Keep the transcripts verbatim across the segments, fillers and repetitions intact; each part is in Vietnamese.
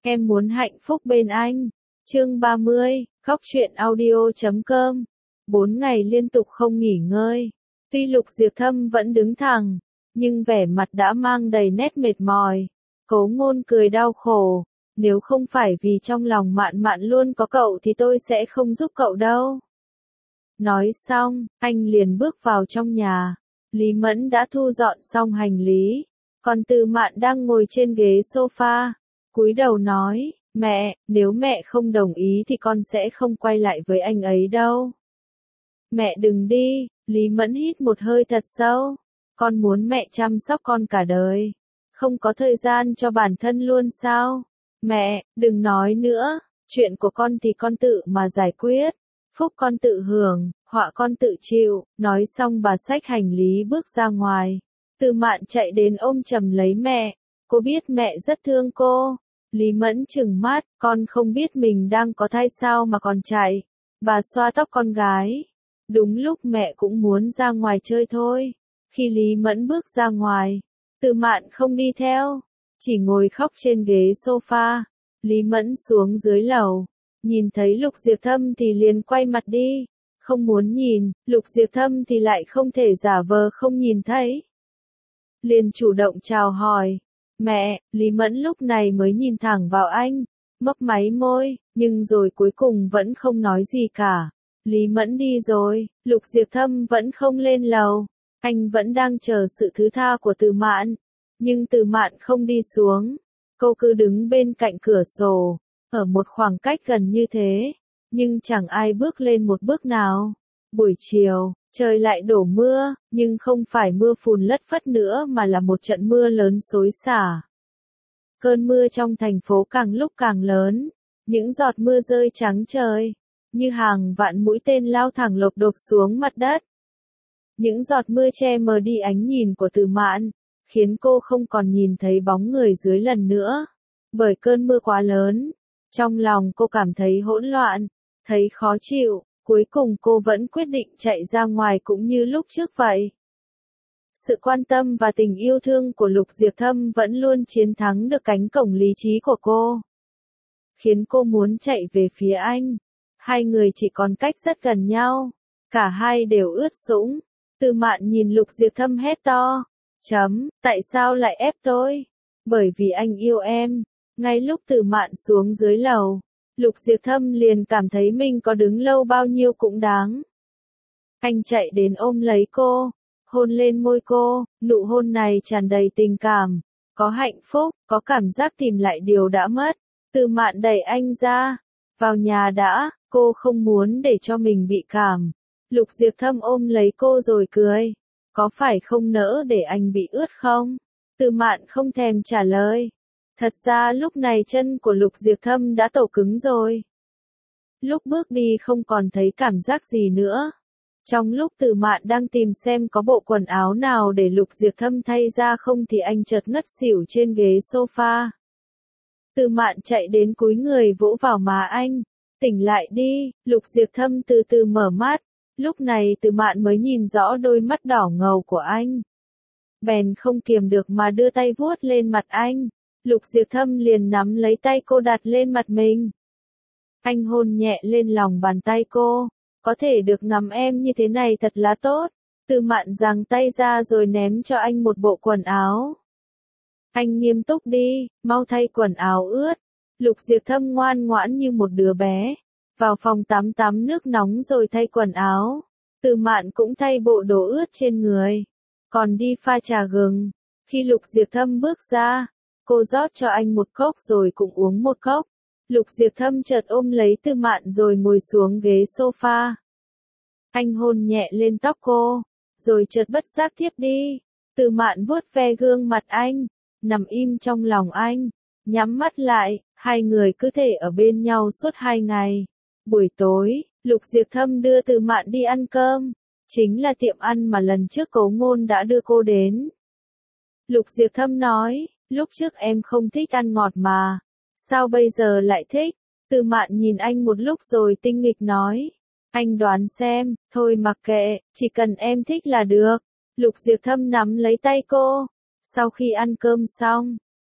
Em muốn hạnh phúc bên anh. Chương ba mươi, khóc chuyện audio chấm com. Bốn ngày liên tục không nghỉ ngơi. Tuy Lục Diệp Thâm vẫn đứng thẳng, nhưng vẻ mặt đã mang đầy nét mệt mỏi. Cố Ngôn cười đau khổ. Nếu không phải vì trong lòng Mạn Mạn luôn có cậu thì tôi sẽ không giúp cậu đâu. Nói xong, anh liền bước vào trong nhà. Lý Mẫn đã thu dọn xong hành lý. Còn Từ Mạn đang ngồi trên ghế sofa. Cúi đầu nói, mẹ, nếu mẹ không đồng ý thì con sẽ không quay lại với anh ấy đâu. Mẹ đừng đi, Lý Mẫn hít một hơi thật sâu. Con muốn mẹ chăm sóc con cả đời. Không có thời gian cho bản thân luôn sao? Mẹ, đừng nói nữa, chuyện của con thì con tự mà giải quyết. Phúc con tự hưởng, họa con tự chịu. Nói xong bà xách hành lý bước ra ngoài. Từ Mạn chạy đến ôm chầm lấy mẹ. Cô biết mẹ rất thương cô. Lý Mẫn trừng mắt, con không biết mình đang có thai sao mà còn chạy. Bà xoa tóc con gái. Đúng lúc mẹ cũng muốn ra ngoài chơi thôi. Khi Lý Mẫn bước ra ngoài, Từ Mạn không đi theo, chỉ ngồi khóc trên ghế sofa. Lý Mẫn xuống dưới lầu, nhìn thấy Lục Diệp Thâm thì liền quay mặt đi. Không muốn nhìn, Lục Diệp Thâm thì lại không thể giả vờ không nhìn thấy. Liền chủ động chào hỏi. Mẹ, Lý Mẫn lúc này mới nhìn thẳng vào anh, mấp máy môi, nhưng rồi cuối cùng vẫn không nói gì cả. Lý Mẫn đi rồi, Lục Diệp Thâm vẫn không lên lầu. Anh vẫn đang chờ sự thứ tha của Từ Mạn. Nhưng Từ Mạn không đi xuống. Cô cứ đứng bên cạnh cửa sổ, ở một khoảng cách gần như thế. Nhưng chẳng ai bước lên một bước nào. Buổi chiều, trời lại đổ mưa, nhưng không phải mưa phùn lất phất nữa mà là một trận mưa lớn xối xả. Cơn mưa trong thành phố càng lúc càng lớn. Những giọt mưa rơi trắng trời, như hàng vạn mũi tên lao thẳng lộp độp xuống mặt đất. Những giọt mưa che mờ đi ánh nhìn của Từ Mạn, khiến cô không còn nhìn thấy bóng người dưới lần nữa. Bởi cơn mưa quá lớn, trong lòng cô cảm thấy hỗn loạn, thấy khó chịu, cuối cùng cô vẫn quyết định chạy ra ngoài cũng như lúc trước vậy. Sự quan tâm và tình yêu thương của Lục Diệp Thâm vẫn luôn chiến thắng được cánh cổng lý trí của cô, khiến cô muốn chạy về phía anh. Hai người chỉ còn cách rất gần nhau, cả hai đều ướt sũng. Từ Mạn nhìn Lục Diệp Thâm hét to, chấm, tại sao lại ép tôi? Bởi vì anh yêu em. Ngay lúc Từ Mạn xuống dưới lầu, Lục Diệp Thâm liền cảm thấy mình có đứng lâu bao nhiêu cũng đáng. Anh chạy đến ôm lấy cô, hôn lên môi cô, nụ hôn này tràn đầy tình cảm, có hạnh phúc, có cảm giác tìm lại điều đã mất. Từ Mạn đẩy anh ra, vào nhà đã, cô không muốn để cho mình bị cảm. Lục Diệp Thâm ôm lấy cô rồi cười, có phải không nỡ để anh bị ướt không? Từ Mạn không thèm trả lời. Thật ra lúc này chân của Lục Diệp Thâm đã tổ cứng rồi. Lúc bước đi không còn thấy cảm giác gì nữa. Trong lúc Từ Mạn đang tìm xem có bộ quần áo nào để Lục Diệp Thâm thay ra không thì anh chợt ngất xỉu trên ghế sofa. Từ Mạn chạy đến cúi người vỗ vào má anh. Tỉnh lại đi. Lục Diệp Thâm từ từ mở mắt. Lúc này Từ Mạn mới nhìn rõ đôi mắt đỏ ngầu của anh. Bèn không kiềm được mà đưa tay vuốt lên mặt anh. Lục Diệp Thâm liền nắm lấy tay cô đặt lên mặt mình. Anh hôn nhẹ lên lòng bàn tay cô. Có thể được ngắm em như thế này thật là tốt. Từ Mạn giằng tay ra rồi ném cho anh một bộ quần áo. Anh nghiêm túc đi, mau thay quần áo ướt. Lục Diệp Thâm ngoan ngoãn như một đứa bé. Vào phòng tắm tắm nước nóng rồi thay quần áo. Từ Mạn cũng thay bộ đồ ướt trên người. Còn đi pha trà gừng. Khi Lục Diệp Thâm bước ra, cô rót cho anh một cốc rồi cũng uống một cốc. Lục Diệp Thâm chợt ôm lấy Từ Mạn rồi ngồi xuống ghế sofa. Anh hôn nhẹ lên tóc cô, rồi chợt bất giác thiếp đi. Từ Mạn vuốt ve gương mặt anh, nằm im trong lòng anh, nhắm mắt lại, hai người cứ thể ở bên nhau suốt hai ngày. Buổi tối, Lục Diệp Thâm đưa Từ Mạn đi ăn cơm, chính là tiệm ăn mà lần trước Cố Ngôn đã đưa cô đến. Lục Diệp Thâm nói, lúc trước em không thích ăn ngọt mà, sao bây giờ lại thích? Từ Mạn nhìn anh một lúc rồi tinh nghịch nói, anh đoán xem, thôi mặc kệ, chỉ cần em thích là được. Lục Diệp Thâm nắm lấy tay cô. Sau khi ăn cơm xong,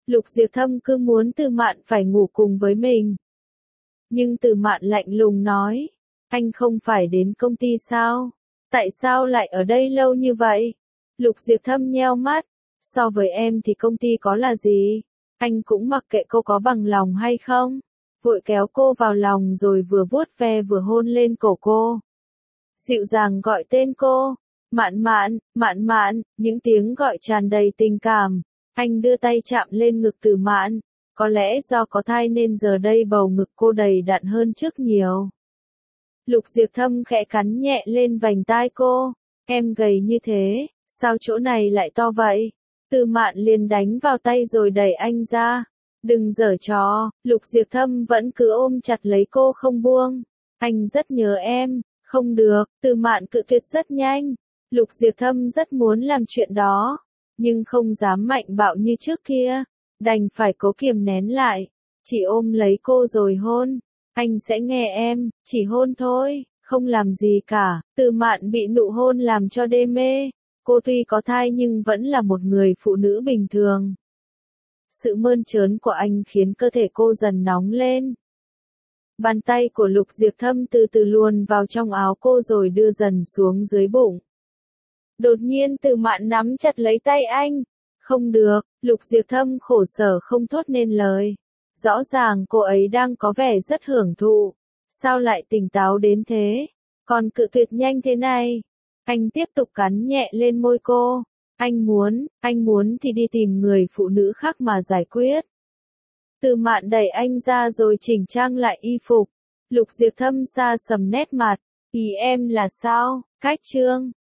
Lục Diệp Thâm cứ muốn Từ Mạn phải ngủ cùng với mình. Nhưng Từ Mạn lạnh lùng nói, anh không phải đến công ty sao? Tại sao lại ở đây lâu như vậy? Lục Diệp Thâm nheo mắt, so với em thì công ty có là gì? Anh cũng mặc kệ cô có bằng lòng hay không. Vội kéo cô vào lòng rồi vừa vuốt ve vừa hôn lên cổ cô. Dịu dàng gọi tên cô, Mạn Mạn, Mạn Mạn, những tiếng gọi tràn đầy tình cảm. Anh đưa tay chạm lên ngực Từ Mạn, có lẽ do có thai nên giờ đây bầu ngực cô đầy đặn hơn trước nhiều. Lục Diệp Thâm khẽ cắn nhẹ lên vành tai cô, em gầy như thế, sao chỗ này lại to vậy? Từ Mạn liền đánh vào tay rồi đẩy anh ra. Đừng giở trò, Lục Diệp Thâm vẫn cứ ôm chặt lấy cô không buông. Anh rất nhớ em, không được, Từ Mạn cự tuyệt rất nhanh. Lục Diệp Thâm rất muốn làm chuyện đó, nhưng không dám mạnh bạo như trước kia, đành phải cố kiềm nén lại, chỉ ôm lấy cô rồi hôn. Anh sẽ nghe em, chỉ hôn thôi, không làm gì cả. Từ Mạn bị nụ hôn làm cho đê mê. Cô tuy có thai nhưng vẫn là một người phụ nữ bình thường. Sự mơn trớn của anh khiến cơ thể cô dần nóng lên. Bàn tay của Lục Diệp Thâm từ từ luồn vào trong áo cô rồi đưa dần xuống dưới bụng. Đột nhiên Từ Mạn nắm chặt lấy tay anh. Không được, Lục Diệp Thâm khổ sở không thốt nên lời. Rõ ràng cô ấy đang có vẻ rất hưởng thụ. Sao lại tỉnh táo đến thế? Còn cự tuyệt nhanh thế này. Anh tiếp tục cắn nhẹ lên môi cô. Anh muốn, anh muốn thì đi tìm người phụ nữ khác mà giải quyết. Từ Mạn đẩy anh ra rồi chỉnh trang lại y phục. Lục Diệp Thâm xa sầm nét mặt. Ý em là sao? Cách trương.